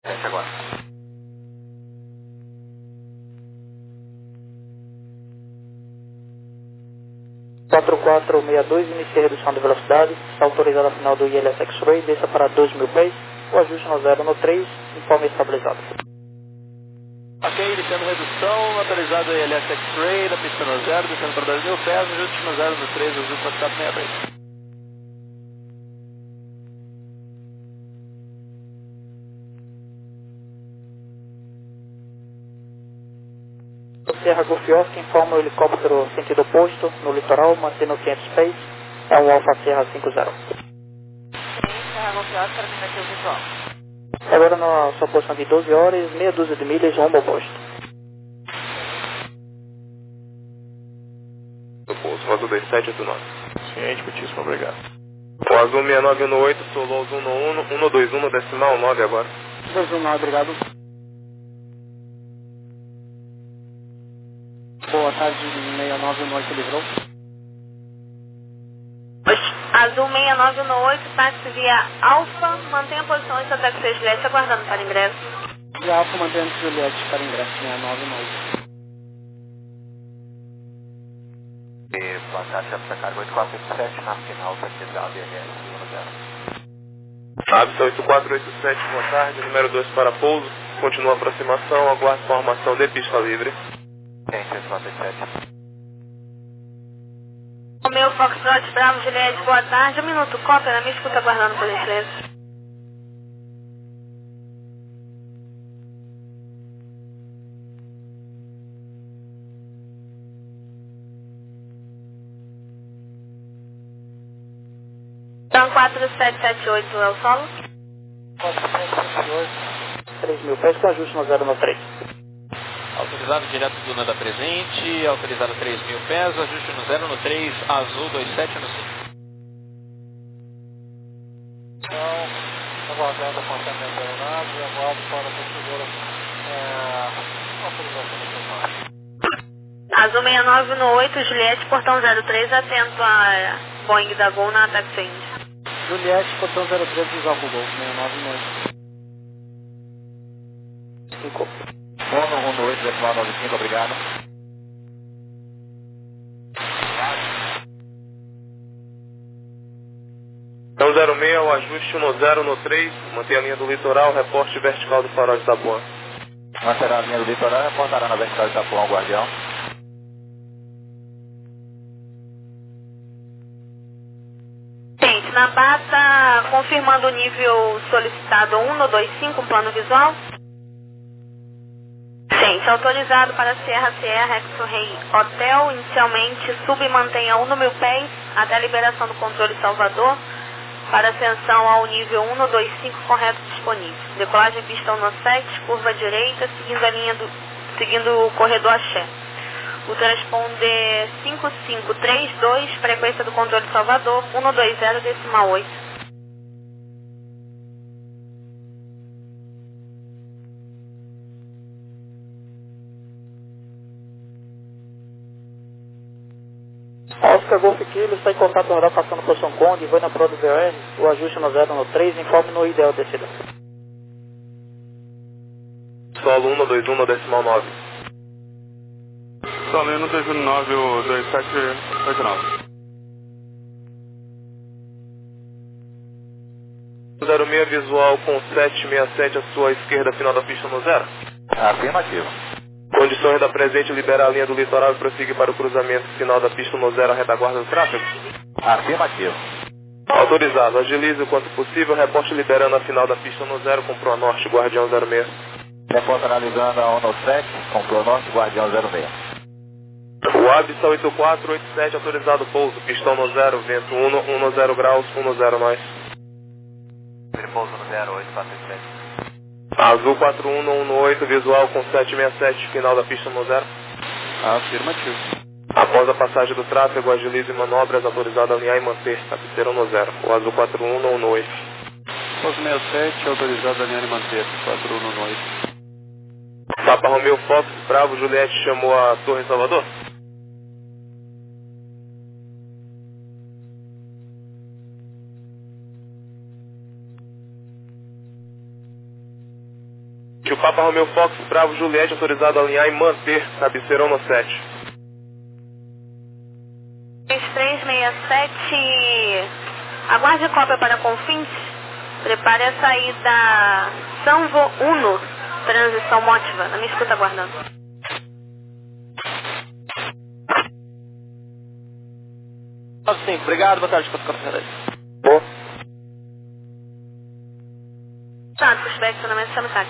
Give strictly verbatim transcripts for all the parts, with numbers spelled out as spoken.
Desce agora. quatro quatro seis dois, inicia a redução de velocidade, está autorizado a final do I L S X-Ray, desça para dois mil pés, o ajuste no zero no três, informe estabilizado. Ok, iniciando redução, autorizado I L S X-Ray, da pista no zero, descendo para dois mil pés, ajuste no zero no três, ajuste classificado sessenta e dois. Serra Golf Oscar informa o helicóptero sentido oposto, no litoral, mantendo quinhentos pés, é um Alfa Serra cinquenta. Serra Golf Oscar, negativo visual. Agora na sua posição de doze horas, meia dúzia de milhas, rumo oposto. Do pouso, Azul dois sete oito nove. Ciente, muitíssimo obrigado. O Azul seis nove um oito, Solousa um um, um dois um, decimal nove agora. dois um nove, obrigado. Boa tarde, seis nove um oito, livrou. Azul seis nove um oito, táxi via Alfa, mantenha a posição em Santa Cruz Juliette, aguardando para ingresso. Via Alfa, mantendo Juliette para ingresso, seis nove um oito. E boa tarde, Capitã Cargo oito quatro oito sete, na final, certificado I L S zero. Absa oito quatro oito sete, boa tarde, número dois para pouso, continua a aproximação, aguarde formação de pista livre. Ciente, oito quatro oito sete. O meu Foxtrot Bravo Juliette, boa tarde, um minuto, cópia, na minha escuta, aguardando por gentileza. Então, quatro sete sete oito é o solo? quatro sete sete oito, três mil pés, com ajuste no zero no três. Autorizado direto do Nanda presente, autorizado três mil pés, ajuste no zero no três, Azul dois sete no cinco. Então, aguardando o apontamento da aeronave, aguardo para a procedura é, autorização do seu Azul seis nove um oito, Juliette, portão zero três, atento a Boeing da Gol na Taxi India. Juliette, portão zero três, visual Google, seis nove um oito. cinco. Mono um oito, decimal nove cinco, obrigado. Então zero seis, o ajuste no zero no três, mantenha a linha do litoral, reporte vertical do farol de Itapuã. Manterá a linha do litoral, reportará na vertical de Itapuã, guardião. Gente, na bata, confirmando o nível solicitado um no dois cinco, um plano visual. Gente, autorizado para Sierra Sierra X-Ray Hotel, inicialmente sub e mantenha um no mil pés até a liberação do controle Salvador para ascensão ao nível um no dois cinco correto disponível. Decolagem pistão no sete, curva direita, seguindo a linha do, seguindo o corredor Axé. O transponder cinco cinco três dois, frequência do controle Salvador, um no dois zero, decimal oito. Oscar Golf Kilo está em contato com o radar passando por São Conde, vai na prova do V R, o ajuste no zero no três, informe no ideal descida. Solo um dois um, decimal nove. Solo um dois um nove, o dois sete oito nove. zero seis, visual com sete seis sete à sua esquerda, final da pista no zero. Afirmativo. Condições da presente, liberar a linha do litoral e prosseguir para o cruzamento final da pista no zero, a retaguarda do tráfego. Afirmativo. Autorizado, agilize o quanto possível, reporte liberando a final da pista no zero, com Pro Norte, Guardião zero seis. Reporta analisando a ONU sete, com Pro Norte, Guardião zero seis. O Absa oito quatro oito sete, autorizado pouso, pistão no zero, vento um no, um no zero graus, um no zero nós. Ele pouso no zero oito quatro sete. Azul quatro um um oito, visual com sete seis sete, final da pista no zero. Afirmativo. Após a passagem do tráfego, agilize manobras, autorizado a alinhar e manter, cabeceira no zero. O Azul quatro um um oito. Pouso sessenta e sete, autorizado a linha e manter, quatro um um oito. Papa Romeo Fox, Bravo, Juliette chamou a Torre Salvador? O Papa Romeo Fox, Bravo Juliette, autorizado a alinhar e manter, cabeceirão no sete. três três seis sete, aguarde cópia para Confins, prepare a saída Sanvo Uno, transição Motiva, na minha escuta aguardando. Sim, obrigado, boa tarde, quatro quatro seis. Boa. Tá, pushback, acionamento, chama o táxi.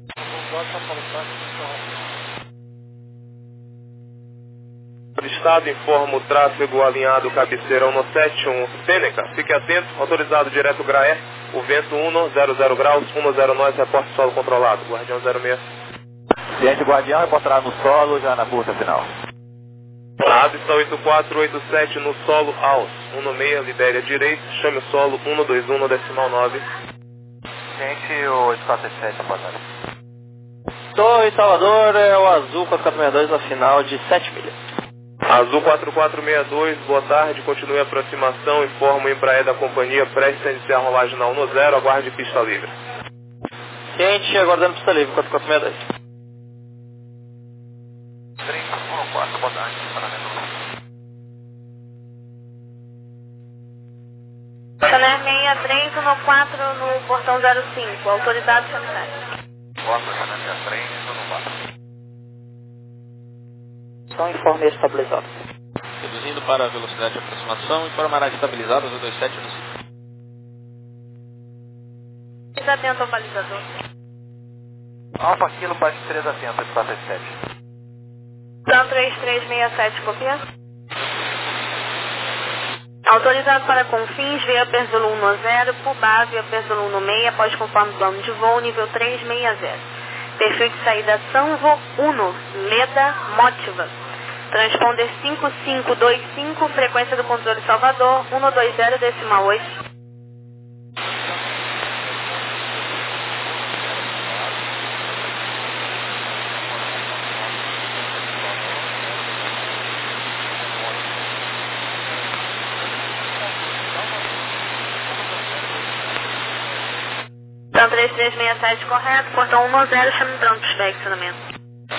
Estado informa o tráfego alinhado cabeceirão no sete um Sêneca. Fique atento, autorizado direto Graé, o vento um zero zero graus, um zero nove, reporte solo controlado, Guardião zero seis. Ciente Guardião, reportará no solo já na curta final. Avista oito quatro oito sete no solo Aos, um seis, libere a direita, chame o solo um dois um no decimal nove. Ciente oito quatro sete, reportagem. Torre Salvador, é o azul quatro quatro seis dois na final de sete milhas. Azul quatro quatro seis dois, boa tarde, continue a aproximação, informa o Embraer da companhia, preste a iniciar a rolagem na um zero, aguarde pista livre. Ciente, aguardando pista livre, quatro quatro seis dois. três um quatro, boa tarde, Sané seis três um quatro no portão zero cinco, autorizado sanitário. Boa, Sané seis três um quatro. Então informe estabilizado. Reduzindo para a velocidade de aproximação, informará estabilizado azul dois sete no cinco. Fique atento ao balizador. Alfa Kilo, baixo três atento, oito quatro sete. Então três três seis sete, copia. Autorizado para Confins, via Perzulo um zero, Pubá, via Perzulo um seis, após conforme plano de voo, nível três seis zero. Perfil de saída Sanvo Uno, Leda, Motiva. Transponder cinco cinco dois cinco, frequência do controle Salvador, um dois zero, decimal oito. Então três três seis sete correto, portão um zero, chame pronto, pushback, acionamento.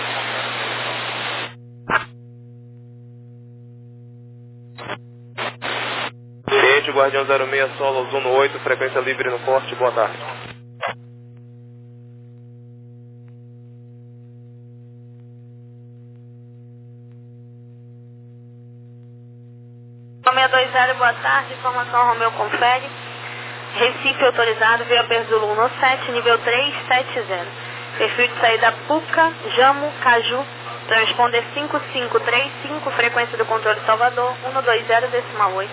Ciente, Guardião zero seis, solo, Zuno oito, frequência livre no corte, boa tarde. seis dois zero, boa tarde, informação Romeu confere. Recife autorizado, via Perzulo um sete, nível três sete zero. Perfil de saída Puca, Jamo, Caju, transponder cinco cinco três cinco, frequência do controle Salvador, um dois zero, decimal oito.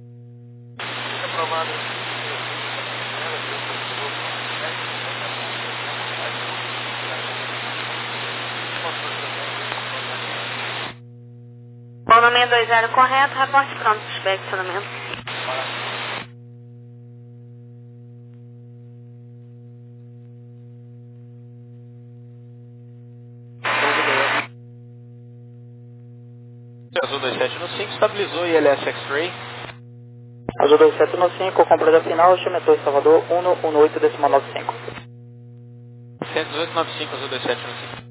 Bom, seis dois zero correto, reporte pronto, pushback, acionamento. Azul dois sete no cinco, estabilizou I L S X-Ray. Azul dois sete no cinco, comprada final, chame Torre Salvador, um um oito, decimal nove cinco. cento e dezoito noventa e cinco, Azul dois sete no cinco.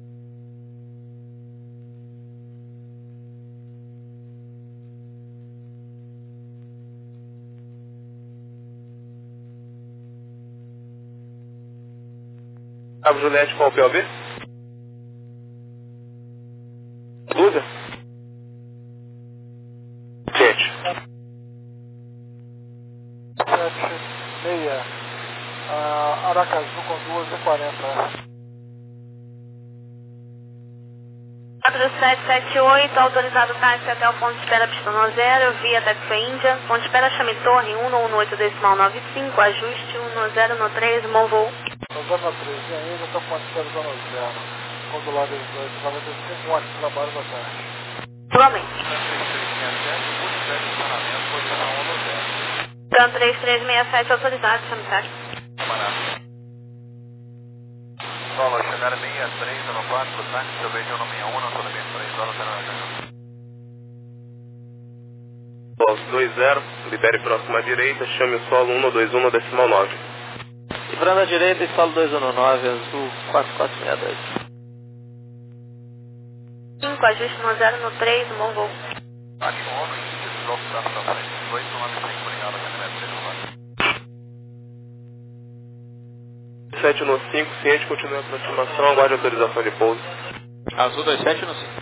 Bravo Juliette, qual o P O V? Lusa? Ciente. sete seis, uh, Aracaju com duas e quarenta. quatro sete sete oito, autorizado táxi até o ponto de espera pistão zero, via Taxi Índia. Ponto de espera chame Torre, um um oito, decimal nove cinco, ajuste um zero no três, bom voo. Zona três, e ainda está com a espera zona zero. Quando lá dos dois, noventa e cinco, um ótimo trabalho, boa tarde. Igualmente. Então três três seis sete, autorizado, chame táxi. Solo, chegar seis três no quatro, táxi, eu vejo no seis um, solamente três horas da dois zero, libere próxima direita, chame o solo um dois um no decimal nove. Livrando à direita e solo dois um nove, azul quatro quatro seis dois. cinco, ajuste no zero no três, bom voo. sete no cinco, ciente, continue a aproximação, aguarde autorização de pouso. Azul dois sete no cinco.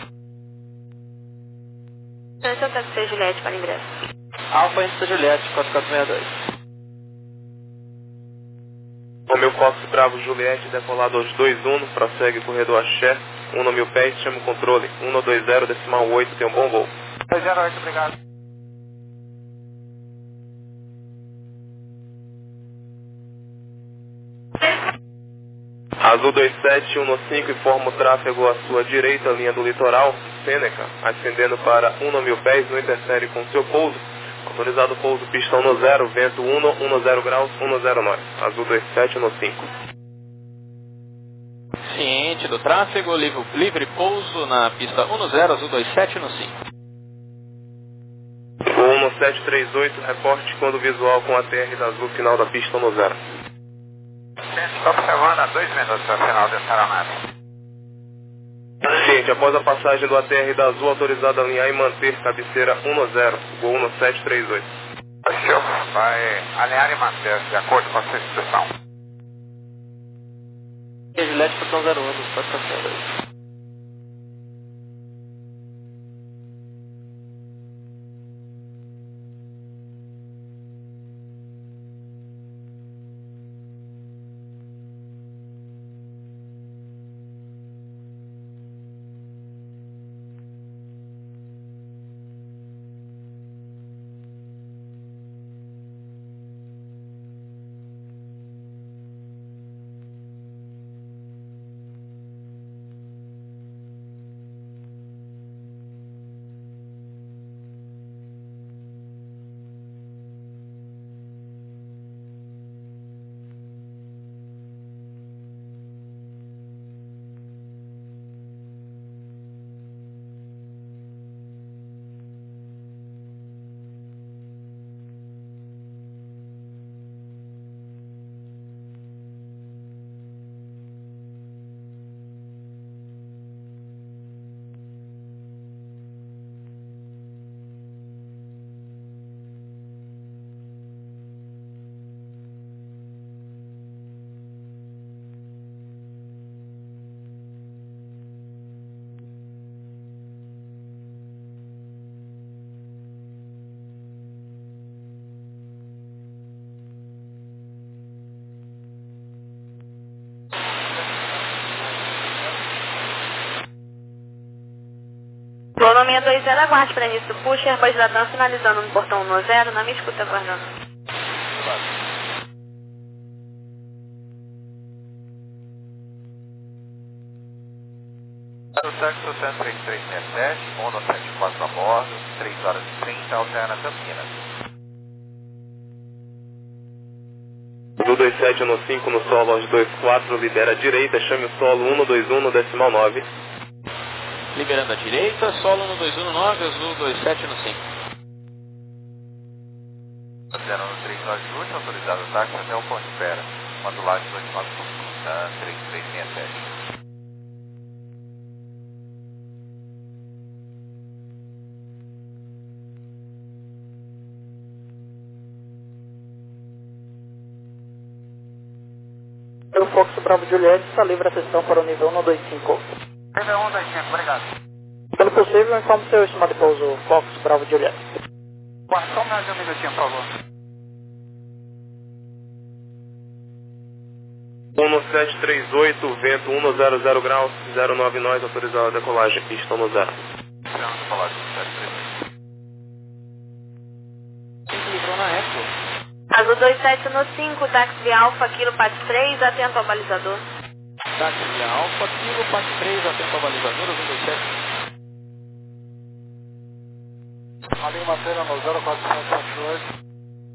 Atenção, taxi Juliette para ingresso. Alfa Índice Juliette, quatro quatro seis dois. Romeu Fox Bravo Juliette, decolado aos dois um, prossegue corredor Axé, um no mil pés, chama o controle, um no dois zero, decimal oito, tem um bom voo. dois zero oito, obrigado. Azul dois sete, um no cinco, informa o tráfego à sua direita, linha do litoral, Sêneca, ascendendo para um no mil pés, não interfere com seu pouso. Autorizado pouso, pista um no zero, vento um no, um no zero graus, um no zero nove. Azul dois sete, um no cinco. Ciente do tráfego, livre, livre pouso na pista um no zero, azul dois sete no cinco. um no sete três oito, reporte quando visual com a T R da Azul, final da pista um no zero. Estou observando a dois minutos ao final dessa aeronave. Ciente, após a passagem do A T R da Azul, autorizado a alinhar e manter cabeceira um no zero, gol um no sete três oito. O senhor vai alinhar e manter de acordo com a sua instrução. Juliette, portão zero um, quatro quatro seis dois. Volume dois zero, aguarde para início do push, Airbus da Dan finalizando no portão um no zero, na minha escuta aguardando. O Texas cento e trinta e três sessenta e sete, um no sete quatro a bordo, três horas e trinta, alterna Campinas. Azul dois sete no cinco, no solo aos dois quatro, lidera a direita, chame o solo um no dois um no decimal nove. Liberando a direita, solo no dois um no nove, azul dois sete no cinco. zero no três horas de útil, autorizado o táxi até o ponto de espera. Modulagem dois nove cinco, três três seis sete. O Fox Bravo Juliette está livre a sessão para o nível um dois cinco. Nível um dois cinco, obrigado. Pelo possível, informe seu estimado de pouso Fox Bravo Juliette. Guarda só mais um minutinho, por favor. um no sete três oito, vento um no zero zero graus, zero nove nós, autorizado a decolagem, pista um no zero. Vamos falar de sete três oito. cinco livrou na Eco. Azul dois sete no cinco, táxi Alfa, Kilo Pat três, atento ao balizador. Táxi Alfa, Kilo Pat três, atento ao balizador, azul dois sete. A linha matéria no zero quatro sete sete oito.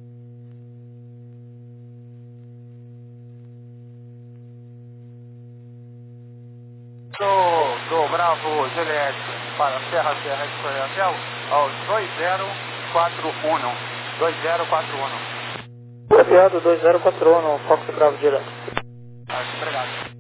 Do, do Bravo Juliette para Serra Serra Experimental aos dois zero quatro um. dois zero quatro um. Aviado dois zero quatro um, Fox Bravo direto. Ah, obrigado.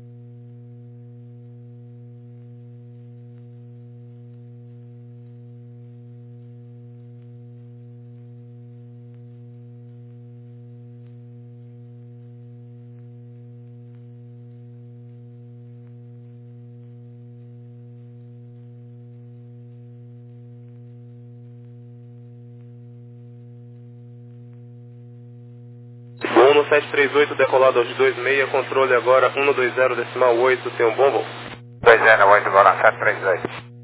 um sete três oito, decolado aos dois seis, controle agora um dois zero decimal oito, tem um bom voo. dois zero oito, agora sete três dois.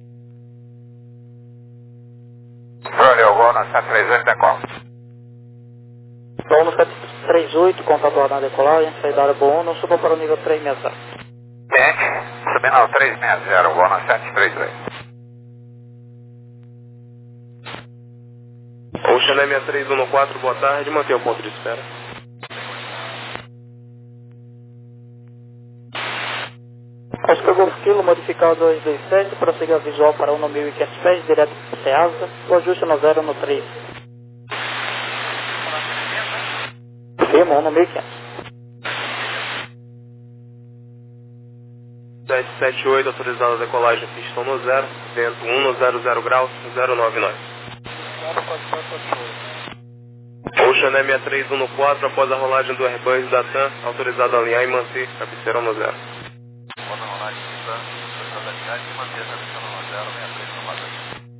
Controle, eu vou na sete três oito, decola. Paulo sete três oito, contato na decolagem, saída área Bono, suba para o nível três seis zero. Tente, subindo ao três seis zero, vou na sete três dois. Ocean M três um quatro, boa tarde, mantenha o ponto de espera. Oscar Golf Kilo, modificado dois dois sete, prossiga visual para um mil e quinhentos pés, direto para Ceasa, o ajuste no zero no três. Firma, um mil e quinhentos. sete sete oito, autorizada a decolagem, pistão no zero, vento um zero zero graus, zero nove nove. Ocean M três um quatro, após a rolagem do Airbus da TAM, autorizado a alinhar e manter cabeceira no zero. Após a rolagem do TAM, autorizado a alinhar e manter cabeceira no zero, seis três no quatro.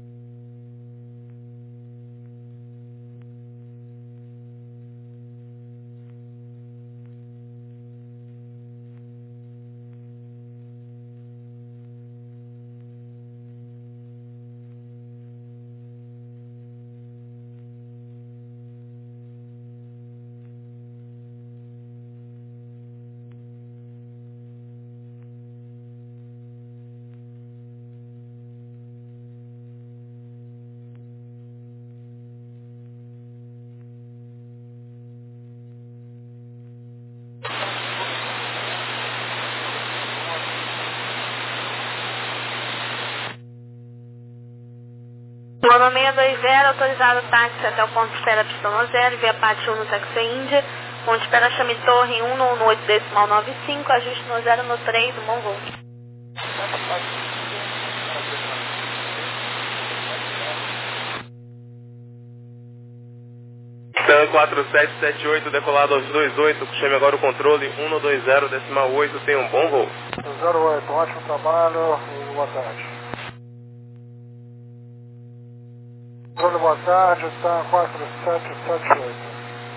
Loma seis dois zero, autorizado táxi até o ponto de espera pistão no zero, via parte um no Taxi Índia, ponto de espera Chame Torre um no oito decimal nove cinco, ajuste no zero no três, um bom voo. TAM quatro sete sete oito, decolado aos dois oito, chame agora o controle um dois zero decimal oito, tem um bom voo. zero oito, ótimo trabalho e boa tarde. Controle, boa tarde, TAM quatro sete sete oito.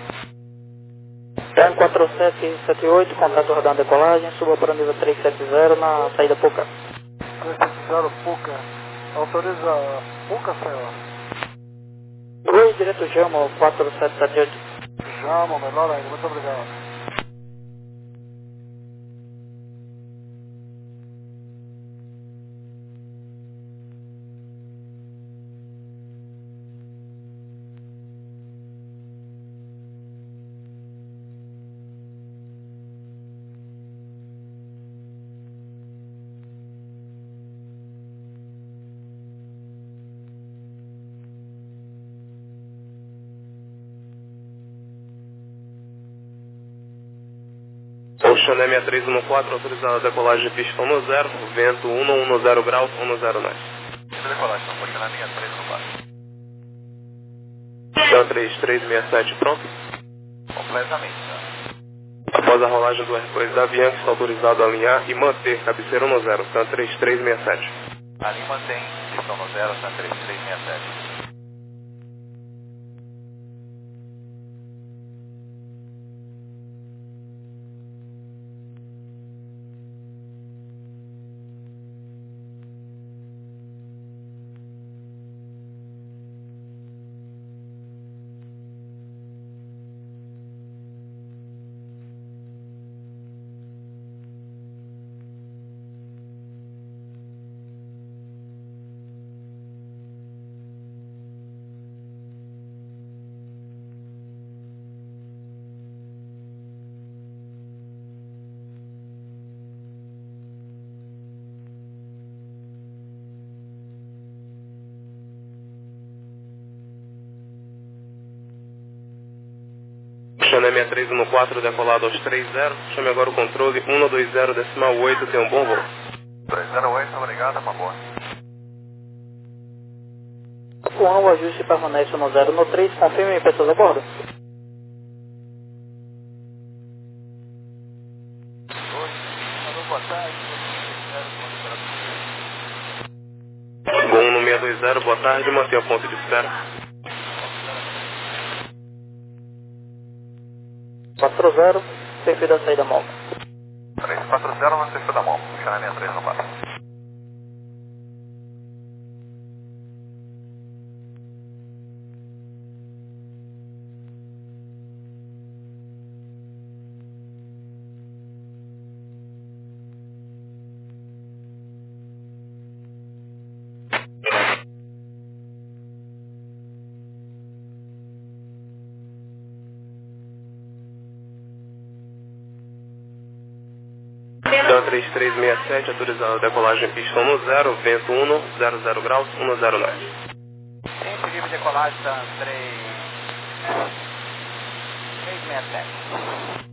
TAM quatro sete sete oito, contato rodando decolagem, suba para o nível três sete zero na saída Puca. três sete zero Puca, autoriza Puca, senhor? Oi, direto Jamo, quatro sete sete oito. Jamo, melhor ainda, muito obrigado. Ocean M três um quatro, autorizado a decolagem de pistão no zero, vento um zero graus, um zero nove. Decolagem, não pode na linha três no quatro. TAM três três seis sete, pronto? Completamente, tá? Após a rolagem do Airbus da Avianca, está autorizado a alinhar e manter cabeceira no zero, TAM três três seis sete. Ali mantém pistão no zero, TAM três três seis sete. Chame a sessenta e três um quatro decolado aos três zero. Chame agora o controle um dois zero decimal oito, tem um bom voo. dois zero oito, obrigado, uma boa. O um, o ajuste permanece no zero no três, confirme pessoas a bordo. Gol um seis dois zero, boa tarde, mantenha o ponto de espera. quatro zero, perfil da saída móvel. três quatro zero, no perfil da móvel. Chame a sessenta e três um quatro. Então três três seis sete, autorizado a decolagem pistão no zero, vento um, zero zero graus, um zero nove. Sim, pedido de decolagem está três seis sete.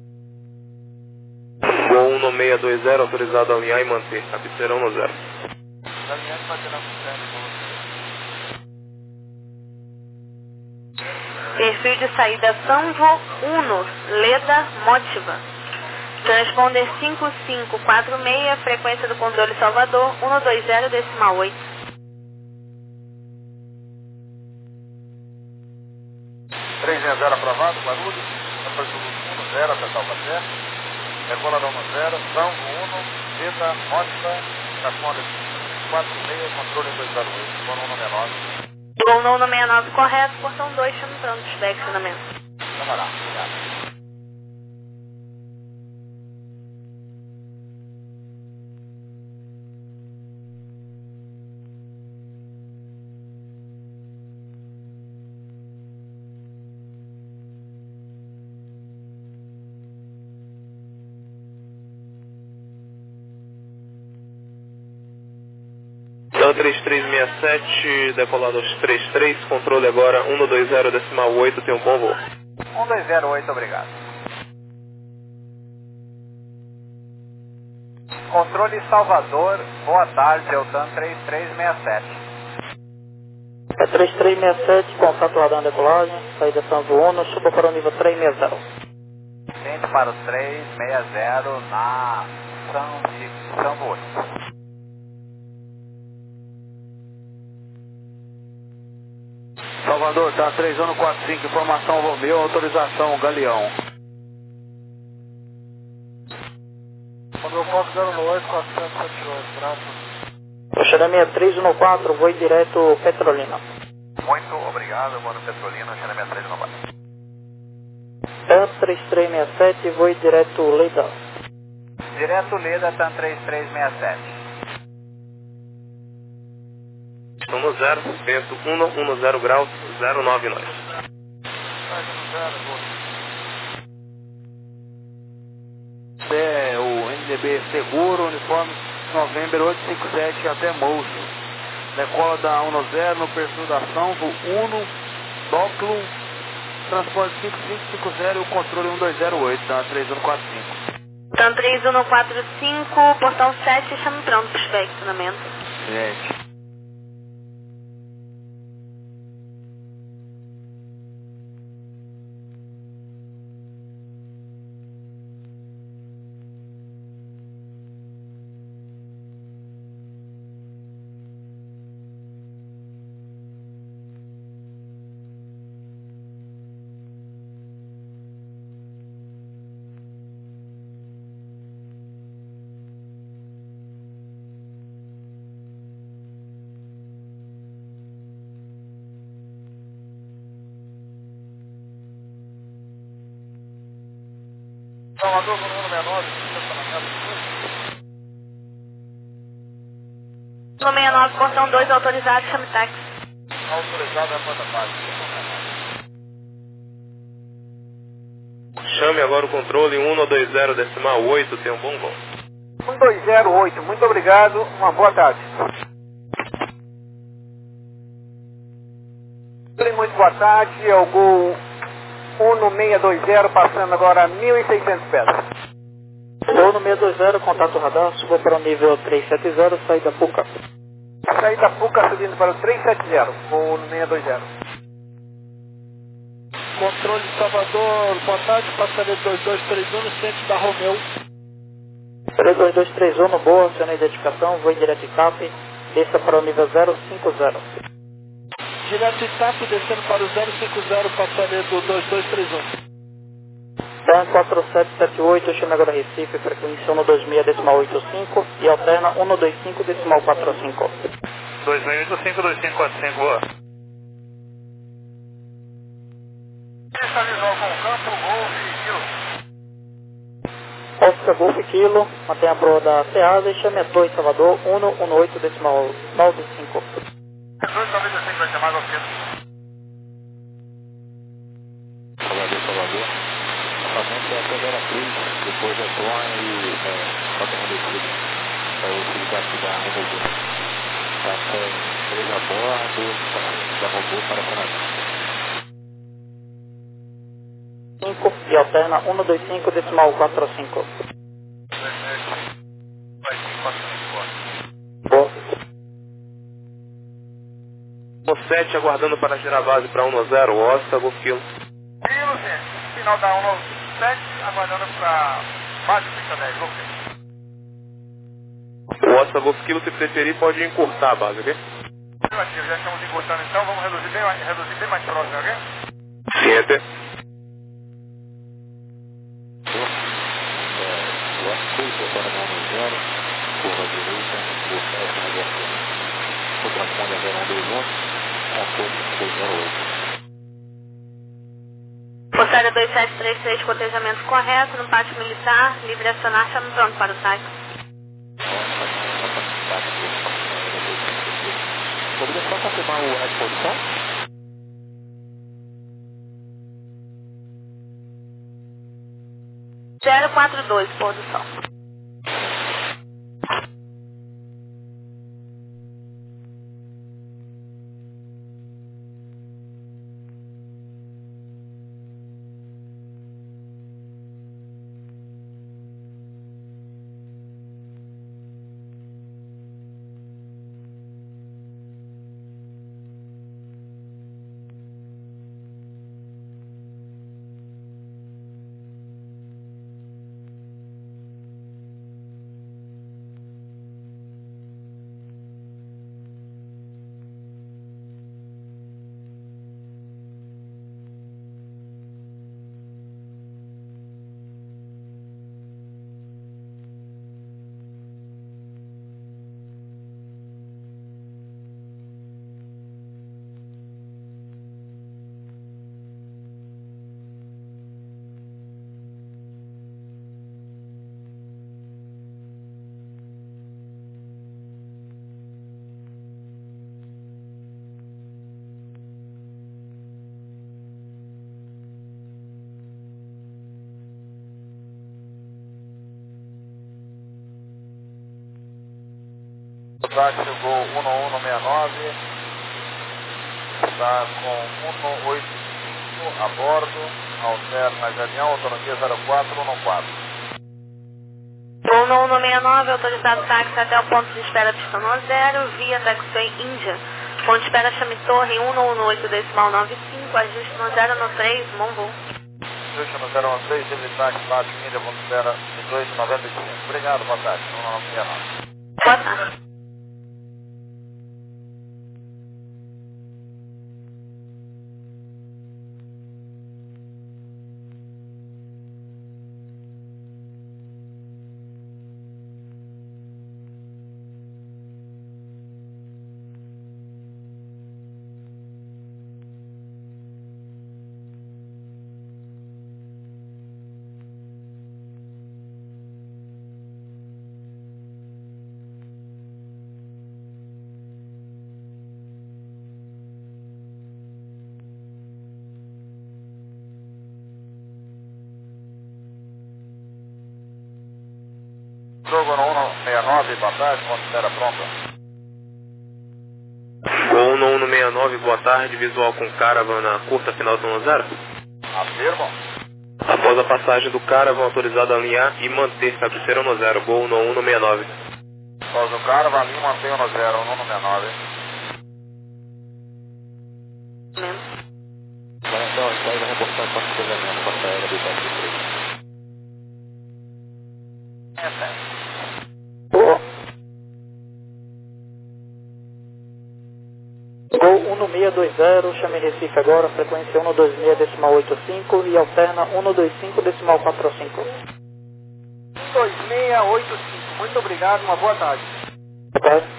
Gol um seis dois zero, autorizado a alinhar e manter, cabeceirão no zero. Alinhando para tirar o Perfil de saída Sanvo Uno, Leda Motiva. Transponder cinco cinco quatro seis, frequência do controle Salvador, um dois zero decimal oito. três zero aprovado, Guarulhos, absoluto um zero até Salvador, decolador um zero, Sanvo um, Leda Motiva, transponder cinco quatro seis, controle dois zero oito, voo no nove nove. Gol no sessenta e nove correto, portão dois, chame pronto, direcionamento. Vamos lá, obrigado. Então três três seis sete, decolado aos três três, controle agora um dois zero decimal oito, tem um bom voo. um dois zero oito, obrigado. Controle Salvador, boa tarde, Eltan três três seis sete. É três três seis sete, contato radar decolagem, saída Sanvo Uno, suba para o nível três seis zero. Tente para o três seis zero na São Sanvo oito. Salvador, tá três um quatro cinco, informação Romeu, autorização Galeão. Romeu quatro zero oito, quatrocentos e setenta e oito, braço. Oxeré sessenta e três um quatro, voo direto Petrolina. Muito obrigado, mano Petrolina, Chame a sessenta e três um quatro. É três três seis sete, voo direto Leda. Direto Leda, TAM três três seis sete. Estão no zero, vento um, um zero graus, zero nove nove. É o N D B Seguro, uniforme November oito cinco sete até Moço. Decola da um zero no perfil da Sanvo Uno, Dóclo, transporte cinco cinco cinco zero, o controle um dois zero oito, tá? três um quatro cinco. TAM três um quatro cinco, portão sete, chame pronto para o direcionamento. Gente. Salvador, no número sessenta e nove, sessenta e nove, portão dois, autorizado, chame táxi. autorizado é a porta baixa. Chame agora o controle um dois zero decimal oito, tem um bom voo. um dois zero oito, muito obrigado, uma boa tarde. Muito boa tarde, é o Gol um seis dois zero, passando agora a mil e seiscentos pés. Gol no seis dois zero, contato radar, suba para o nível trezentos e setenta, saída Puca. Saída Puca subindo para o trezentos e setenta, gol no seis dois zero. Controle de Salvador, boa tarde, passageiro dois dois três um no centro da Romeu. três dois dois três um no boa, aciona a identificação, voo em direto Itape, desça para o nível zero cinco zero. Direto Itape, descendo para o zero cinco zero, passageiro do dois dois três um. Dan quatro sete sete oito, chama agora Recife, frequência um dois seis decimal oito cinco e alterna um dois cinco decimal quatro cinco. dois seis oito cinco, dois cinco quatro cinco, boa. Essa visual com o campo, Golf Kilo. Oscar Golf Kilo, mantém a proa da Ceasa e chame a dois Salvador, um um oito decimal nove cinco. dois talvez assim que vai chamar Golf Kilo. Salvador, Salvador. Somente até Vera Cruz, depois é Tron e Rota Reduzida. Para o utilidade da Revolver. Até três a bordo, da robô para Canadá. cinco e alterna um dois cinco decimal quatro cinco. Boa. sete aguardando para girar a base para um zero, Oscar, Golf Kilo. Kilo, gente. Final da um sete, aguardando para base pista dez, Golf Kilo. O Oscar, Golf Kilo, se preferir, pode encurtar a base, ok? Já estamos encurtando então, vamos reduzir bem, reduzir bem mais próximo, ok? Sim, até. Para um zero, curva direita, o sete na direção. O transponder é zero um dois um, controle dois zero oito. Postada dois sete três três, cotejamento correto, no pátio militar, livre acionar, estamos pronto para o táxi. Poderia só confirmar a disposição? zero quatro dois, pôr do sol. Táxi, o Gol um um seis nove, está com um oito cinco a bordo, alterna de avião, autonomia zero quatro um quatro. Gol no um seis nove, autorizado táxi até o ponto de espera pistão zero, via Taxiway Índia. Ponto de espera chame Torre um um oito decimal nove cinco, ajuste no zero no três, bom voo. Ajuste no zero no três, livre táxi, base Índia, ponto de espera de dois noventa e cinco. Obrigado, boa tarde. um um seis nove. Boa tarde. Jogo no um seis nove, boa tarde, ponto de espera pronta. Gol no um seis nove, boa tarde, visual com caravana curta, final do um zero. Afirmo. Após a passagem do cara, vão autorizado a alinhar e manter cabeceira no zero, gol no um no sessenta e nove. Após o cara, vai ali, mantém no zero, um no sessenta e nove. Valentão, espera reportar a parte de cruzamento, parte aérea do quatro três. Gol um no seis dois zero, chame Recife agora, frequência um no dois seis decimal oito cinco e alterna um no dois cinco decimal quatro cinco. um dois seis oito cinco, muito obrigado, uma boa tarde. Boa tarde.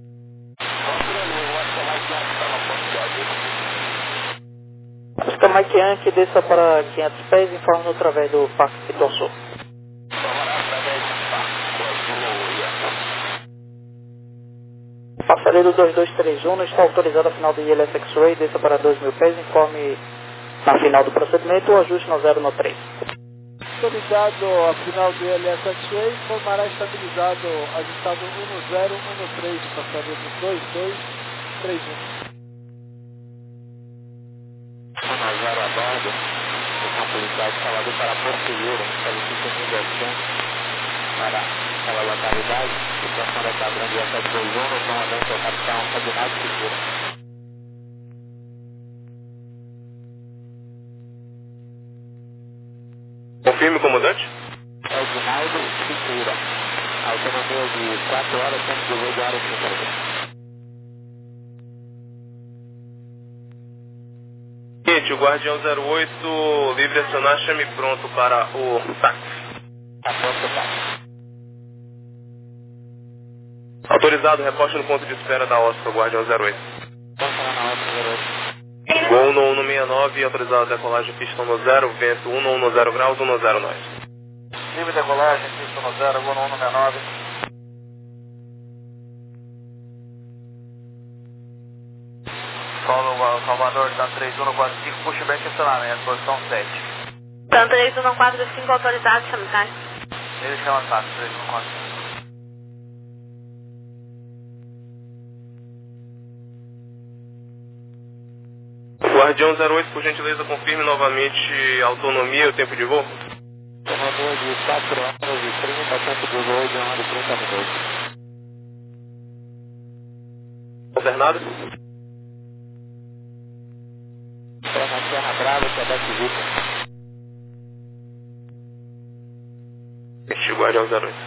Oscar Mike Yankee, desça para quinhentos pés, informa através do Parque Pituaçu. Passageiro dois dois três um, não está autorizado a final do I L S X-Ray, desça para dois mil pés, informe na final do procedimento o ajuste no zero no três. Autorizado a final do I L S X-Ray, informará estabilizado, ajustado um no zero, um no três, passageiro dois dois três um. zero a bordo, o autorizado Salvador para Porto Seguro, solicita inversão para aquela localidade, situação da padrão de sete dois um, no comandante é o capitão Ferdinando Segura. Confirme, comandante. Ferdinando Segura, autonomia de quatro horas, cento e dezoito horas e trinta minutos. Seguinte, o Guardião zero oito, livre acionar, chame pronto para o táxi. Tá pronto, tá. Autorizado, reposte no ponto de espera da Oscar, Guardião zero oito. Vamos falar na hora, zero oito. Gol no um no sessenta e nove, autorizado decolagem, pistão no zero, vento um no um no zero graus, um no zero nós. Livre decolagem, pista no zero, gol no um no sessenta e nove. Salvador, tá três um no quatro cinco, pushback estacionamento, posição sete. Então, três um quatro cinco autorizado, chame táxi. Ele chama táxi, três um quatro cinco. Guardião zero oito, por gentileza, confirme novamente a autonomia e o tempo de voo. Autonomia de quatro horas e trinta, tempo de voo de uma hora e trinta minutos. Alternado? É na Serra Brava, Quebec Vitor. Este Guardião zero oito.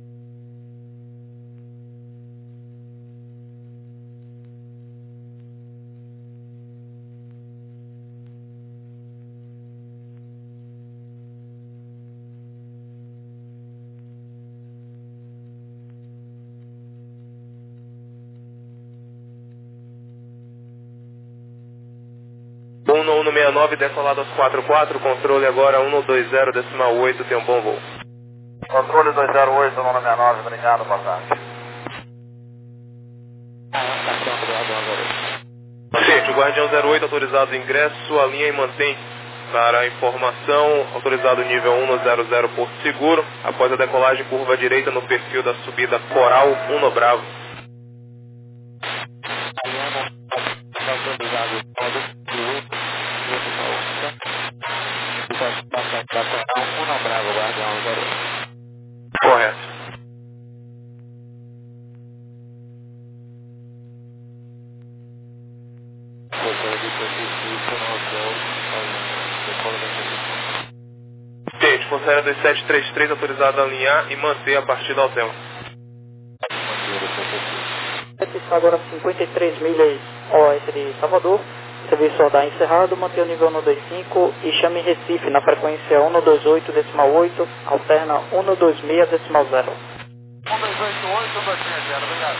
um no um no sessenta e nove, decolado aos quatro quatro, controle agora um no dois zero decimal oito, tem um bom voo. Controle dois zero oito, no sessenta e nove, obrigado, boa tarde. Gente, o Guardião zero oito, autorizado ingresso, alinha e mantém para a informação, autorizado nível um no zero zero Porto Seguro, após a decolagem curva direita no perfil da subida Coral um no Bravo. Correto. Gente, Conselheiro dois sete três três, autorizado a alinhar e manter a partida ao tempo. Está agora cinquenta e três milhas oeste de Salvador. Serviço rodar encerrado, manter o nível um no dois cinco e chame Recife na frequência um no dois oito decimal oito, alterna um no dois seis decimal zero. um dois oito oito, um dois seis zero, obrigado.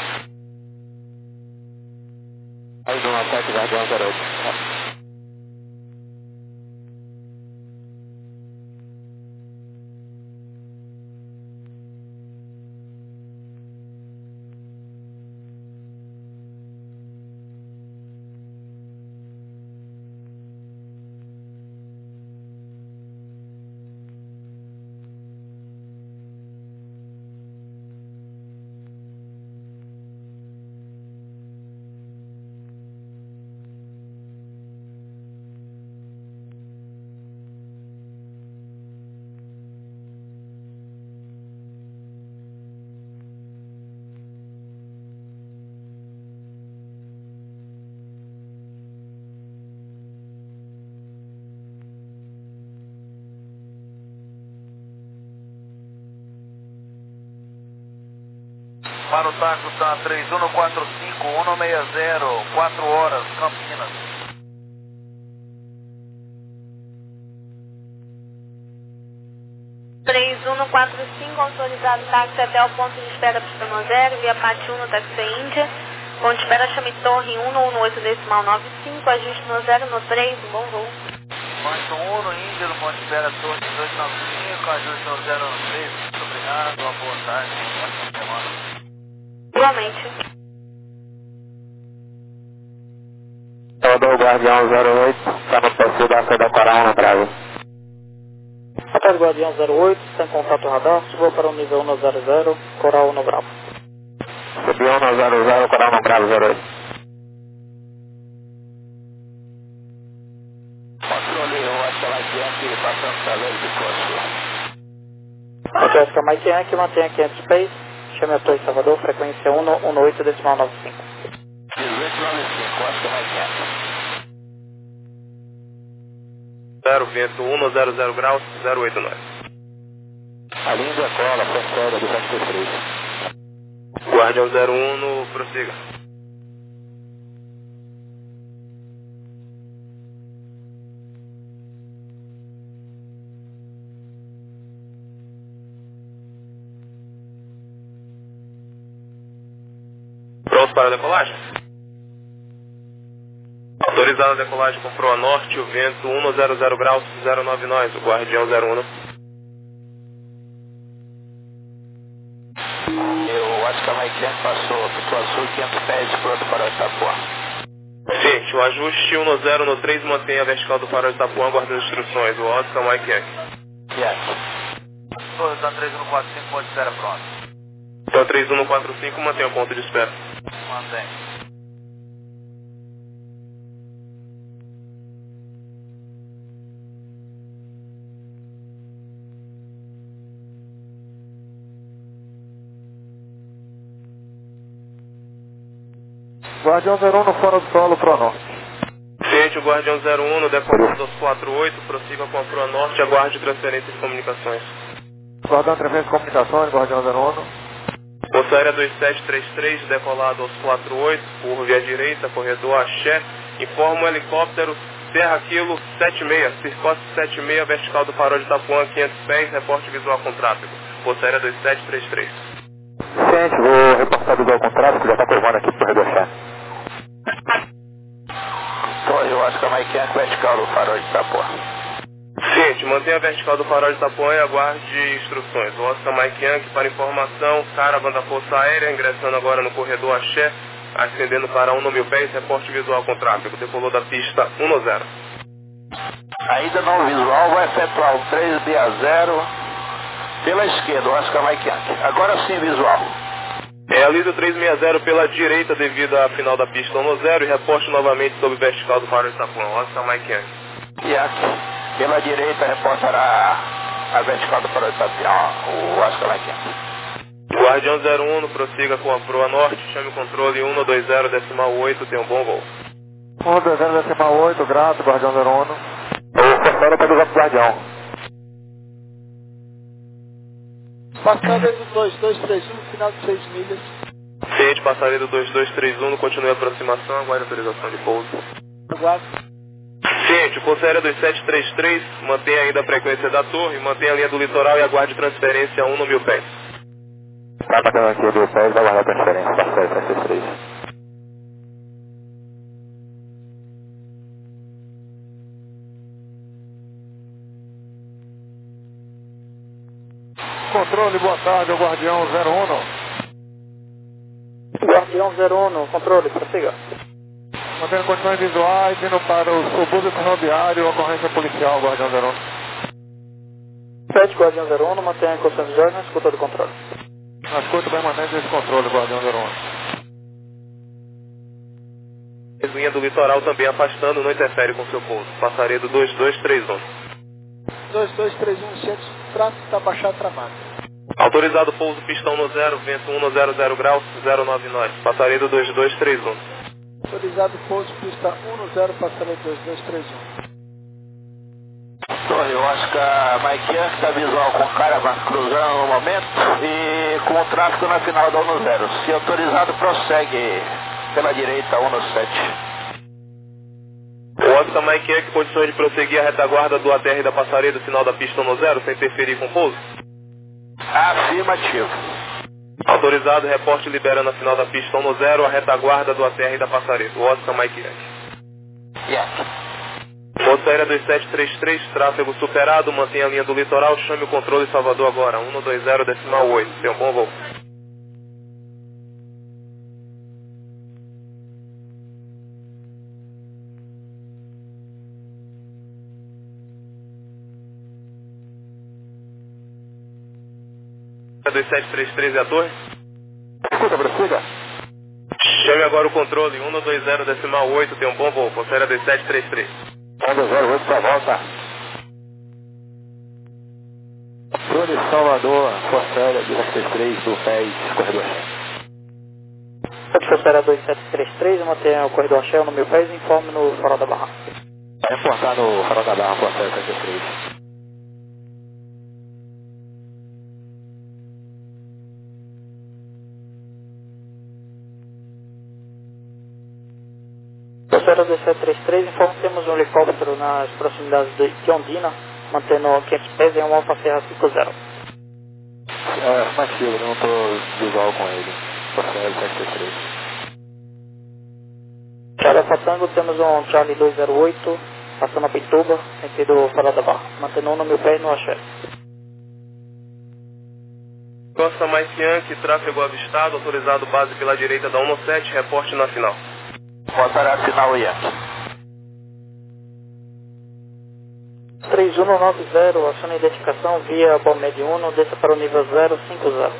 Mais um ataque, Guardião zero oito. Para o taco está três um quatro cinco um seis zero, quatro horas, Campinas. três um quatro cinco, autorizado táxi até o ponto de espera pista no zero, via Pati um no táxi Índia. Ponto de espera chame Torre um um oito decimal nove cinco, ajuste no zero no três, um bom voo. Ponto um no Índia, no ponto de espera Torre dois nove cinco, ajuste no zero no três. Muito obrigado, uma boa tarde, uma ótima semana. Igualmente. Salvador, Guardião zero oito, está no perfil da Seda Coral na Brava. Hotel Guardião zero oito, sem contato radar, suba para o nível um zero zero, Coral no Bravo. Subiu um zero zero, Coral no Bravo zero oito. Controle, eu acho que ela aqui, passando pela lei de Costa. Hotel Oscar Mike Yankee, mantenha quinhentos Space, chame a Torre Salvador, frequência um um oito decimal nove cinco. dezoito nove cinco, Oscar Mike Yankee. zero, vento um zero zero graus, zero oito nove. A linda cola, fronteira do duzentos e três. Guardião zero um, no prossiga. Pronto para a decolagem? Autorizada a decolagem com proa norte, o vento um zero zero graus, zero nove nós, o Guardião zero um. Eu acho que a Mike passou, passou quinhentos pés pronto para o Itapuã. Gente, o ajuste um zero no três mantém a vertical do farol de Itapuã, aguarda as instruções, o Oscar Mike Yankee. Yes. Torre está três um quatro cinco, ponto de espera pronto. Então três um quatro cinco mantém o ponto de espera. Mantém. Guardião zero um no fora do solo, Pro Norte. Gente, o Guardião zero um no decolado dos quatro oito, prossiga com a Proa Norte, aguarde transferência de comunicações. Guardião transferência de comunicações, Guardião zero um. Força Aérea dois sete três três, decolado aos quatro oito, por via direita, corredor Axé, informa o helicóptero Serra Kilo sete seis, circosta sete seis, vertical do farol de Itapuã, quinhentos pés, reporte visual com tráfego. Força Aérea dois sete três três. Gente, vou reportar visual com tráfego, já está curvando aqui para o corredor Axé. Torre, eu acho que a Mike Yankee vertical do farol de Itapuã. Gente, mantenha a vertical do farol de Itapuã e aguarde instruções. O Oscar Mike Yankee para informação, caravana da Força Aérea, ingressando agora no corredor Axé, ascendendo para um mil pés, reporte visual com tráfego. Decolou da pista um zero. Ainda não visual, vai efetuar o três seis zero pela esquerda, o Oscar Mike Yankee. Agora sim visual. Realiza o três seis zero pela direita devido à final da pista um zero e reporte novamente sobre o vertical do farol de Itapuã. Oscar Mike Yankee. Yankee. Pela direita reportará a vertical do farol de Itapuã, o Oscar Mike Yankee. Guardião zero um, prossiga com a proa norte, chame o controle um dois zero decimal oito, tem um bom voo. um dois zero decimal oito, grato, Guardião zero um. O Forçado para o Guardião. Passadeiro do dois dois três um, final de seis milhas. Ciente, passadeiro dois dois três um, continue a aproximação, aguarde autorização de pouso. Aguardo. Ciente, Força Aérea dois sete três três, mantenha ainda a frequência da torre, mantenha a linha do litoral e aguarde transferência a um mil pés. Tá batendo aqui mil pés, vai aguardar a transferência, passadeiro três seis três. Controle, boa tarde, é o Guardião zero um. Guardião zero um, controle, prossiga. Mantendo condições visuais, indo para o subúrbio ferroviário, ocorrência policial, Guardião zero um. sete, Guardião zero um, mantenha condições visuais na escuta do controle. Na escuta permanente desse controle, Guardião zero um. Linha do litoral também afastando, não interfere com seu pouso. Passaredo dois dois três um. dois dois três um, centro, tráfego está baixado travado. Autorizado pouso pistão no zero, vento um zero zero graus, zero nove nós. Passaredo dois dois três um. Autorizado pouso pista um zero, passaredo dois dois três um. Torre, eu acho que a Mike Yankee está visual com Caravan cruzando no momento e com o tráfego na final da um zero. Se autorizado, prossegue pela direita um sete. O Oscar Mike Yankee, condições de prosseguir a retaguarda do A T R da Passaredo, final da pista um zero, sem interferir com o pouso? Afirmativo. Autorizado, reporte liberando a final da pista um zero, a retaguarda do A T R da Passaredo. O Oscar Mike Yankee. Yankee. Moça Aérea dois sete três três, tráfego superado, mantenha a linha do litoral, chame o controle Salvador agora, um dois zero decimal oito, tenha um bom voo. dois sete três três é a torre? Escuta, prossiga. Chame agora o controle, um dois zero decimal oito, tem um bom voo, Moça Aérea dois sete três três. um dois zero oito, sua volta. Torre Salvador, Força Aérea dois sete três três, do P E S, corredor Shell. Força Aérea dois sete três três, mantenha o corredor Shell no meu P E S e informe no farol da Barra. Vai reportar no farol da Barra, Força Aérea dois sete três. Força Aérea dois sete três três, informa que temos um helicóptero nas proximidades de Ondina, mantendo quinhentos pés em um Alfa Serra cinco zero. É, afirmativo, eu não estou visual com ele. Força Aérea dois sete três três. Charlie Fatango, temos um Charlie dois zero oito, passando a Pituba, sentido farol da Barra, mantendo um no meu pé e no axé. Costa Mike Yankee, tráfego avistado, autorizado base pela direita da um sete, reporte na final. Força Aérea final Yankee. três um nove zero, aciona a identificação via Bomed um, desça para o nível zero cinco zero.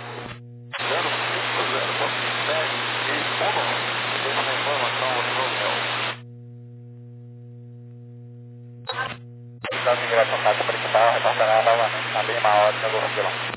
Estamos em contato principal, retornará novamente na mesma hora que eu vou revelar.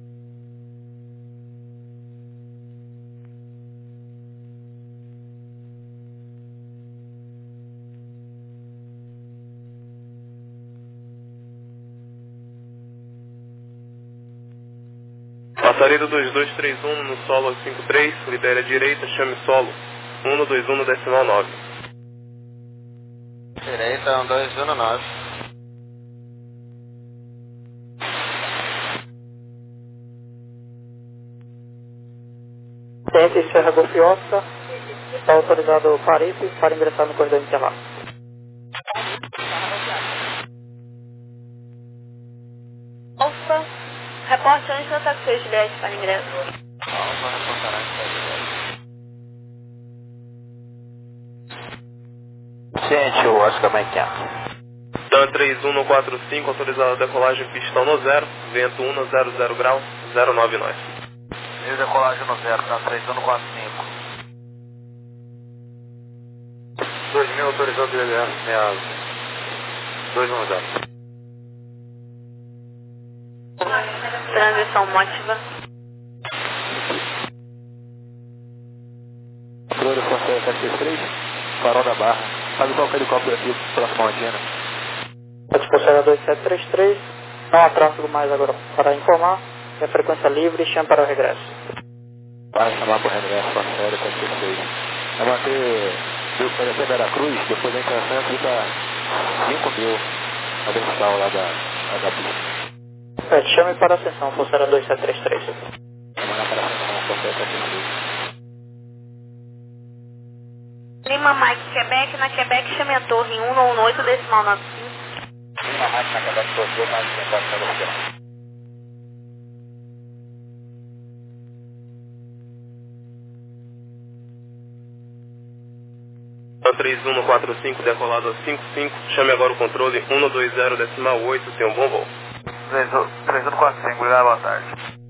Passaredo dois dois três um no solo cinco três, libere a direita, chame solo um dois um decimal nove. Direita um dois um nove. Tente Serra Golf Oscar, está autorizado o Paripe para ingressar no corredor intervalo. Alfa, reporte antes do taxi Juliette para ingresso. Alfa, reportará Ciente, o Oscar Mike Yankee. Dan três um quatro cinco, autorizado a decolagem pistão no zero, vento um zero zero graus, zero nove nós. E decolagem no zero, Dan três um quatro cinco. dois mil autorizado de liderança, meia dois um zero. Transição Motiva. Controle Força Aérea sete três três, farol da Barra. Sabe qual é o helicóptero aqui, próximo à antena? Força Aérea dois sete três três, não há tráfego mais agora para informar, é a frequência livre e chame para o regresso. Vai chamar para o regresso, Força Aérea sete três três. Vai manter, viu, para descer Veracruz, depois da internação fica cinco mil a vertical lá da, lá da pista. É, chame para a ascensão, Força Aérea dois sete três três. Chamar para a ascensão, Força Aérea sete três três. Lima Mike Quebec, na Quebec chame a torre em um um oito decimal nove cinco. Lima Mike na Quebec, torre mais de quatro mil. três um quatro cinco, decolado a cinco cinco, chame agora o controle um dois zero decimal oito, tem um bom voo. três um quatro cinco, obrigado, boa tarde.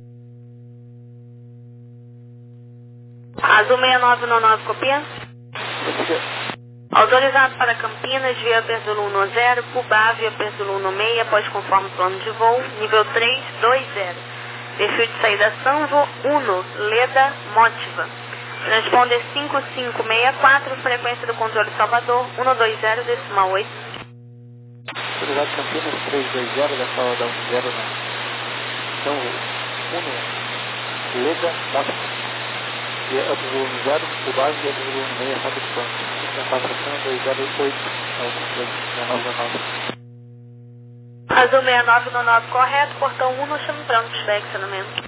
Azul seis nove um nove, copia. Autorizado para Campinas, via Perzulo um zero, Cuba, via Perzulo um seis, após conforme plano de voo, nível três dois zero. Perfil de saída Sanvo um, Leda, Motiva. Transponder cinco cinco seis quatro, frequência do controle Salvador, um dois zero decimal oito. Autorizado Campinas três dois zero, da sala da um zero, né? Então, um Leda Monte. E é do volume zero, o base é do volume seis, sabe de banco. quatro dois zero oito, seis nove nove. Azul seis nove nove correto, portão um no chão branco, tiver estacionamento.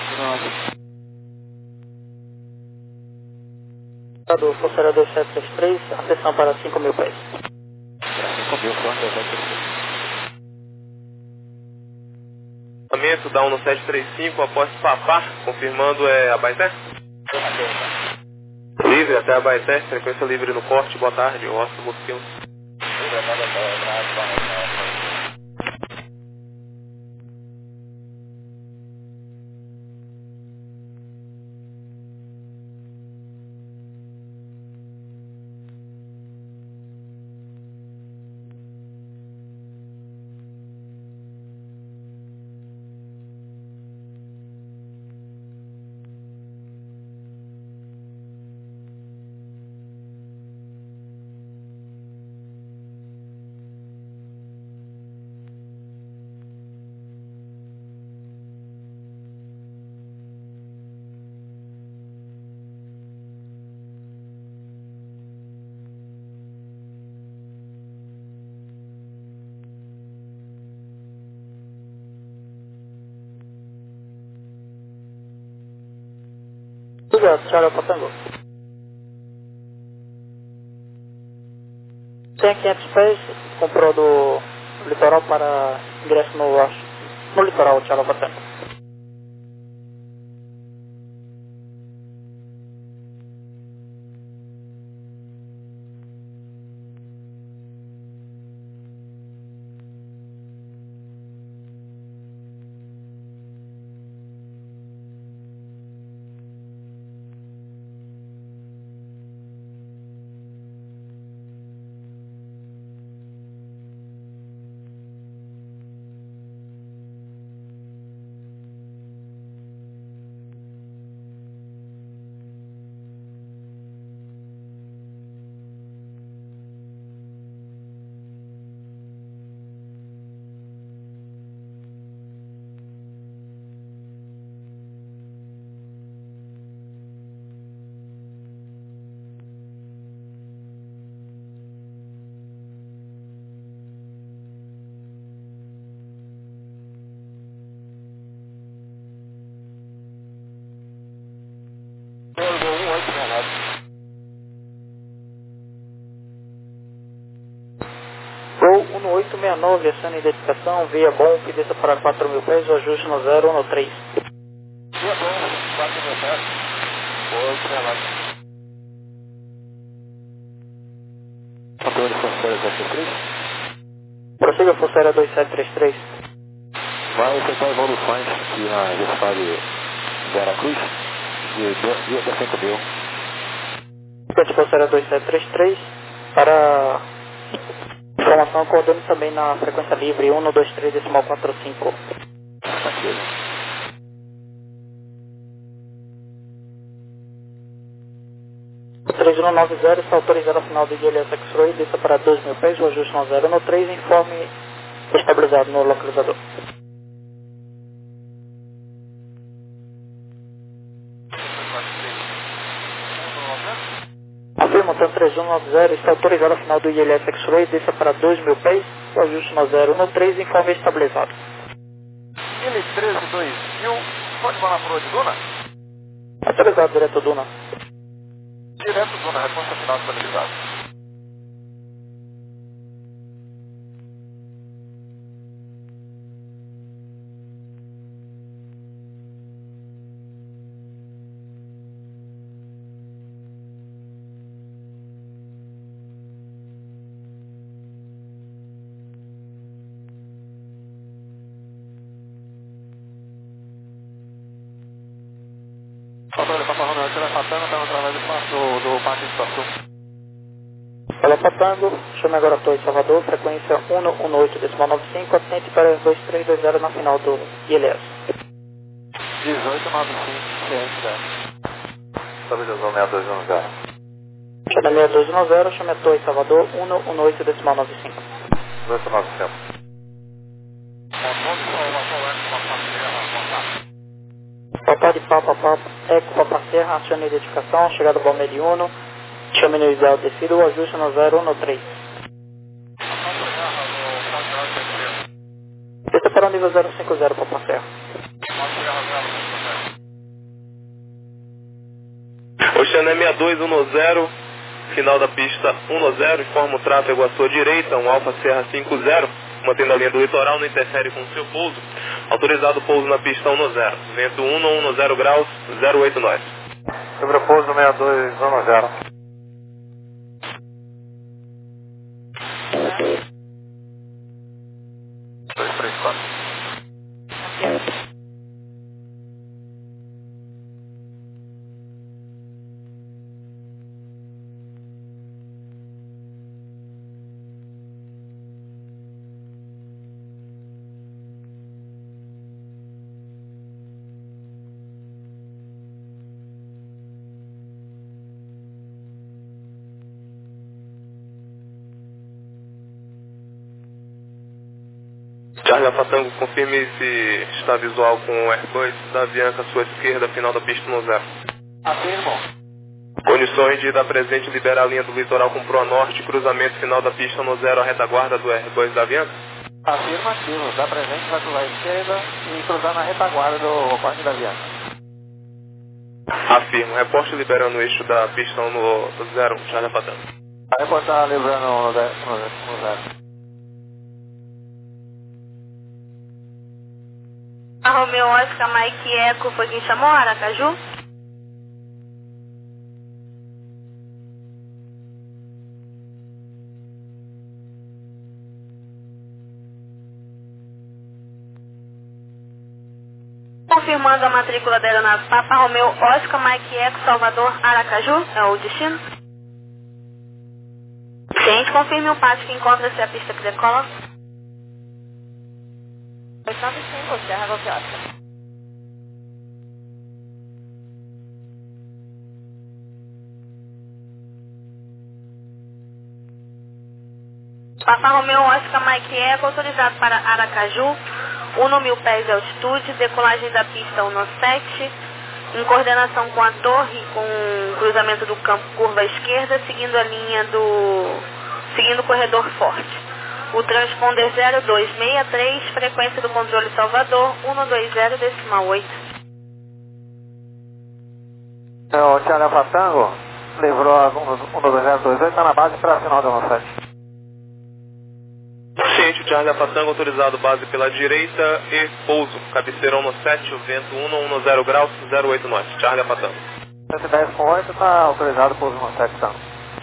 Do Forceira dois sete três três, atenção para cinco mil pés. cinco mil, fronte dois sete três três. Lançamento da um sete três cinco após papar, confirmando é Abaeté? Livre até Abaeté, frequência livre no corte, boa tarde, Oscar Mosquilo. Obrigado, Charlie Patango. Tem quinhentos pés, comprou do litoral para ingresso no, no litoral, Charlie Patango. Gol um oito seis nove, aciona identificação, via bom, desça para quatro mil pés, o ajuste no zero um três. Via bom, quatro mil pés, oito seis nove. Controle Forceira dois sete três três. Prossiga Forceira dois sete três três. Vai efetuar evoluções aqui na Gestade Veracruz, de via até cinco mil. Frente Forceira dois sete três três, para informação, acordando também na frequência livre um dois três decimal quatro cinco. três um nove zero está autorizado ao final do I L S X-Ray, desça para dois mil pés, o ajuste no zero no três, informe estabilizado no localizador. Afirma, então três um nove zero está autorizado ao final do I L S X-Ray, desça para dois mil pés, o ajuste no zero no três, informe estabilizado. Ele treze dois mil, pode falar por onde, Duna? Autorizado, direto Duna. Direto Duna, resposta final disponibilizada. Controle, Papa Romeo, você vai passando, estamos através do, do, do parque de estação. Olá, Patango, chame agora Torre Salvador, frequência um um oito decimal nove cinco, atente para dois três dois zero na final do I L S. dezoito nove cinco, ciência. Estabilização seis dois um zero. Chame seis dois um zero, chame a Torre Salvador, um um oito decimal nove cinco. oito nove cinco. Papa de Papa, Papa, Eco, Papa Serra, acione a identificação, chegada ao Balmeri Uno, chame no ideal descido, o ajuste no zero um três. Desça para o nível zero cinco zero, Papa Serra. Oceano sessenta e dois dez, final da pista dez, informa o tráfego à sua direita, um Alfa Serra cinquenta, mantendo a linha do litoral, não interfere com o seu pouso. Autorizado o pouso na pista dez, vento um, dez graus, zero oito nós. Sobre o pouso sessenta e dois dez. dois três quatro. Charlie Afatango, confirme se está visual com o Airbus da Avianca à sua esquerda, final da pista zero. Afirmo. Condições de dar presente liberar a linha do litoral com proa norte, cruzamento final da pista zero, a retaguarda do Airbus da Avianca? Afirmativo, dá presente, vai cruzar a esquerda e cruzar na retaguarda do corte da Avianca. Afirmo, reporte liberando o eixo da pista no zero, Charlie Afatango. Vai reportar liberando no zero. A Romeo Oscar Mike Eco foi quem chamou, Aracaju? Confirmando a matrícula da aeronave Papa Romeo Oscar Mike Eco Salvador Aracaju, é o destino? Gente, confirme o pátio que encontra-se a pista que decola. oito nove cinco, Serra Golf Oscar. Papa Romeo Oscar Mike Eco, autorizado para Aracaju, um mil pés de altitude, decolagem da pista sete, em coordenação com a torre, com cruzamento do campo curva à esquerda, seguindo a linha do... seguindo o corredor forte. O transponder zero dois seis três, frequência do controle Salvador, cento e vinte decimal oito. É, o Charlie Afatango livrou a um dois zero dois oito, está na base operacional da sete. Ciente, Charlie Afatango, autorizado base pela direita e pouso. Cabeceira sete, o vento um, zero graus, zero oito nós. Charlie Afatango. cento e dez com oito, está autorizado pouso no sete, tá?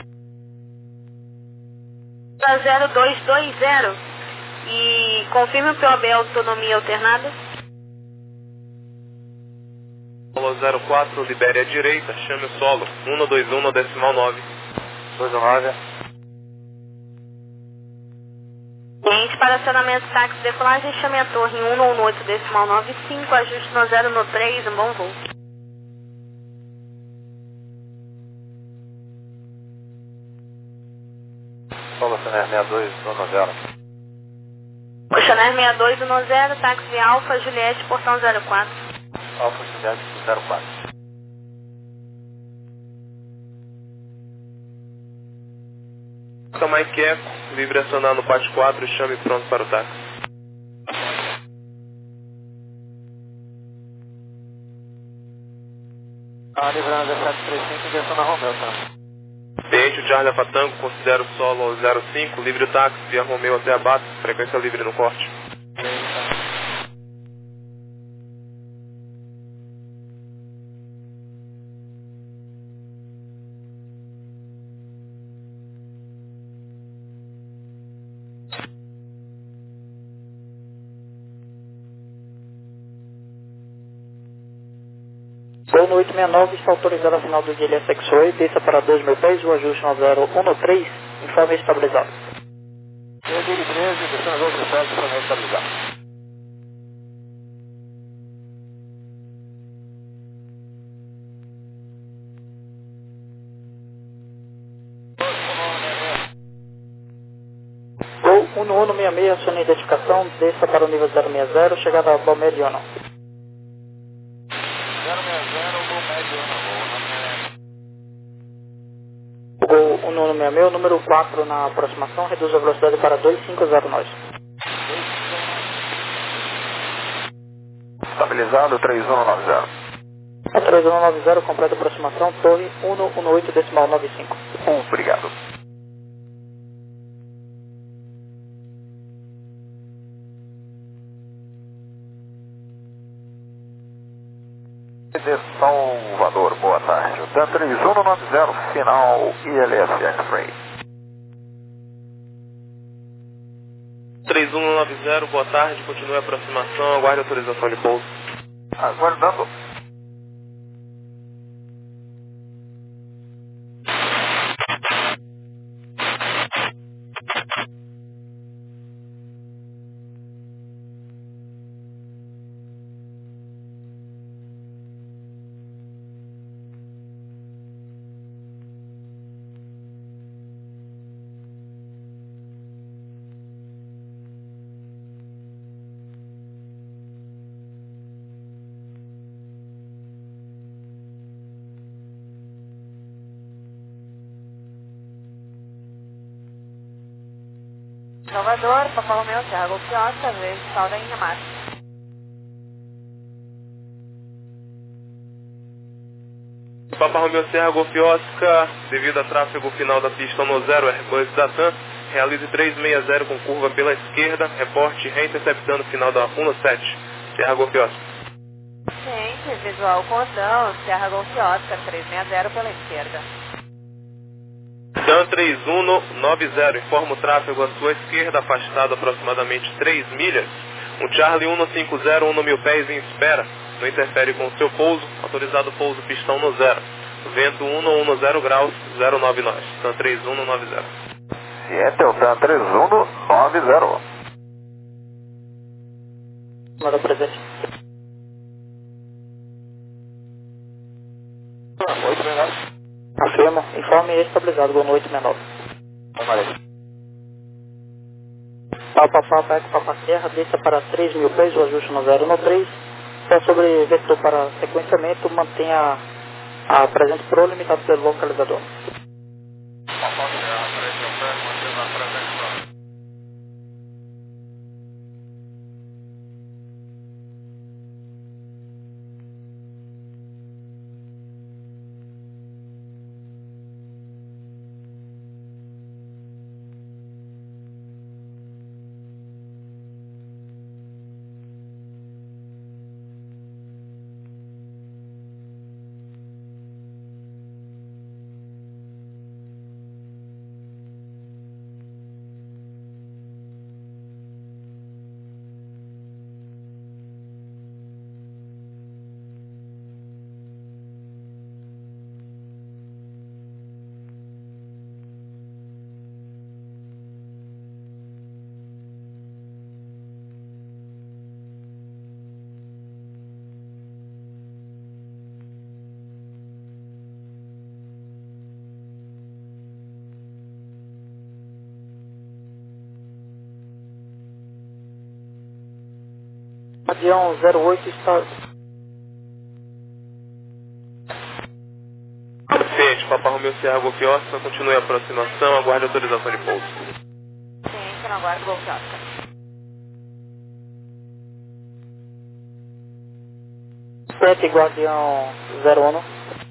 zero dois dois zero e confirme o P O B autonomia alternada. Solo zero quatro, libere a direita, chame o solo, cento e vinte e um decimal nove. dois nove. Cliente para acionamento táxi decolagem, chame a torre em cento e dezoito decimal noventa e cinco, ajuste no zero no três, um bom voo. Solo Chanel sessenta e dois dez. Chanel sessenta e dois dez, táxi Alfa Juliette, portão zero quatro. Alfa Juliette zero quatro. Mike Eco, livre acionar no pátio quatro e chame pronto para o táxi. Ah, livrando sete três cinco, direção na Romeo, tá? Cliente, o Charlie Afatango, considera o solo zero cinco, livre o táxi via Romeo até Abate, frequência livre no corte. Gol no oito seis nove, está autorizado a final do G L S X-Ray, desça para dois mil pés, o ajuste no zero um três, informe estabilizado. G L treze, descendo dois mil pés, informe estabilizado. Gol um um seis seis, acione a identificação, desça para o nível zero seis zero, chegada a Balmeri Uno. um um seis seis, número quatro na aproximação, reduz a velocidade para dois cinco zero nós. Estabilizado, três um nove zero. É três um nove zero, completa aproximação, torre um um oito decimal nove cinco. Obrigado. De Salvador, boa tarde. Dan três um nove zero, final I L S X-Ray. três um nove zero, boa tarde, continue a aproximação, aguarde a autorização de pouso. Aguardando. Salvador, Papa Romeo, Serra Golf Oscar, vez salda em Yamaha. Papa Romeo Serra Golf Oscar, devido a tráfego final da pista no zero, Airbus da TAM, realize três seis zero com curva pela esquerda, reporte reinterceptando final da um sete, Serra Golf Oscar. Gente, visual cordão, Serra Golf Oscar, três seis zero pela esquerda. Dan três um nove zero, informa o tráfego à sua esquerda, afastado aproximadamente três milhas. Um Charlie um cinco zero, um mil pés em espera, não interfere com o seu pouso, autorizado pouso pistão no zero. Vento um dez graus, zero nove nós. Dan três um nove zero. Siete, o Dan três um nove zero. Manda presente. oito menor. Afirmo, informe estabilizado, boa noite, menor. Papa, Papa, Eco, Papa Serra, desça para três mil pés, o ajuste no zero no três. Só sobre vetor para sequenciamento, mantenha a presente pro limitado pelo localizador. Papa Serra, três mil pés, mantendo a presente pro. Avião zero oito está... Ciente, Papa Romeo Serra Golf Oscar, continue a aproximação, aguarde a autorização de pouso. Ciente, não aguardo Golf Oscar. sete, Guardião zero um.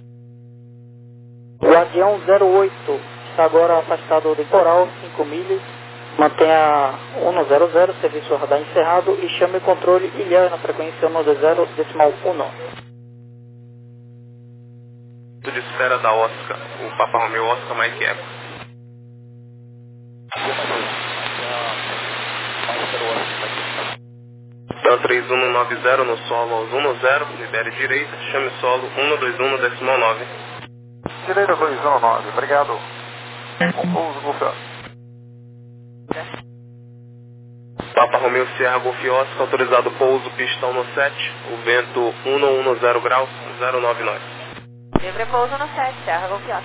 Guardião zero oito está agora afastado do litoral, cinco milhas. Mantenha um zero zero, serviço radar encerrado e chame o controle ilha na frequência um zero decimal um. De espera da Oscar, o Papa Romeo Oscar Mike Eco. Dan três um nove zero no solo aos um zero, libere direita, chame solo um dois um decimal nove. Direita dois um nove, obrigado. Com pouso, Golf. Papa Romeo Serra Golf Oscar, autorizado pouso pistão no sete, o vento um dez graus, zero nove nós. Livre pouso no sete, Serra Golf Oscar.